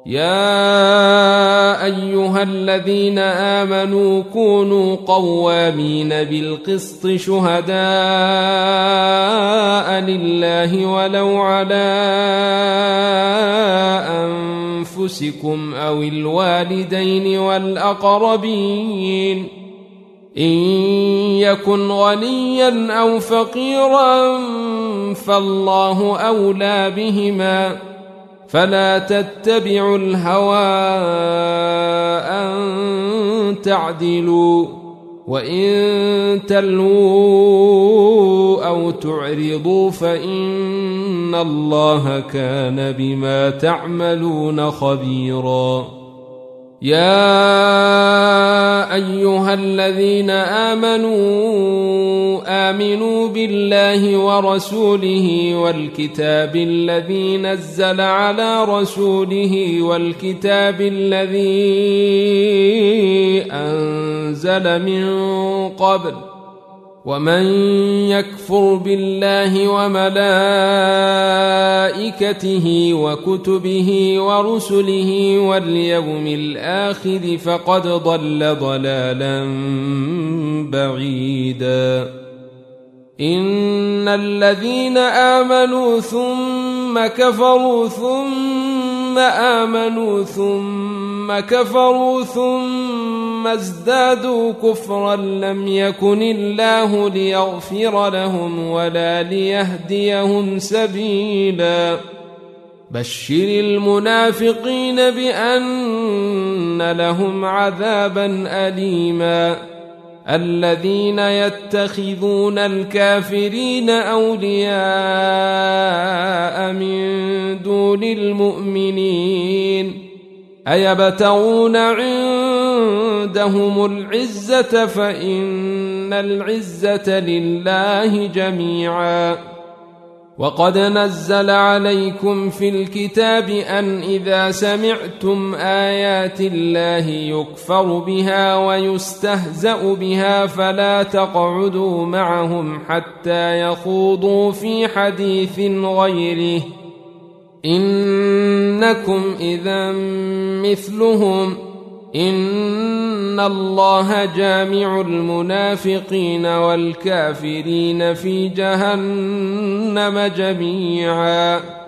يا أيها الذين آمنوا كونوا قوامين بالقسط شهداء لله ولو على أنفسكم أو الوالدين والأقربين إن يكن غنيا أو فقيرا فالله أولى بهما فلا تتبعوا الهوى أن تعدلوا وإن تلووا أو تعرضوا فإن الله كان بما تعملون خبيرا يا أيها الذين آمنوا بالله ورسوله والكتاب الذي نزل على رسوله والكتاب الذي أنزل من قبل ومن يكفر بالله وملائكته وكتبه ورسله واليوم الآخر فقد ضل ضلالا بعيدا إن الذين آمنوا ثم كفروا ثم آمنوا ثم كفروا ثم ازدادوا كفرا لم يكن الله ليغفر لهم ولا ليهديهم سبيلا بشر المنافقين بأن لهم عذابا أليما الذين يتخذون الكافرين أولياء من دون المؤمنين أيبتغون عندهم العزة فإن العزة لله جميعا وقد نزل عليكم في الكتاب أن إذا سمعتم آيات الله يكفر بها ويستهزأ بها فلا تقعدوا معهم حتى يخوضوا في حديث غيره إنكم إذا مثلهم إن الله جامع المنافقين والكافرين في جهنم جميعا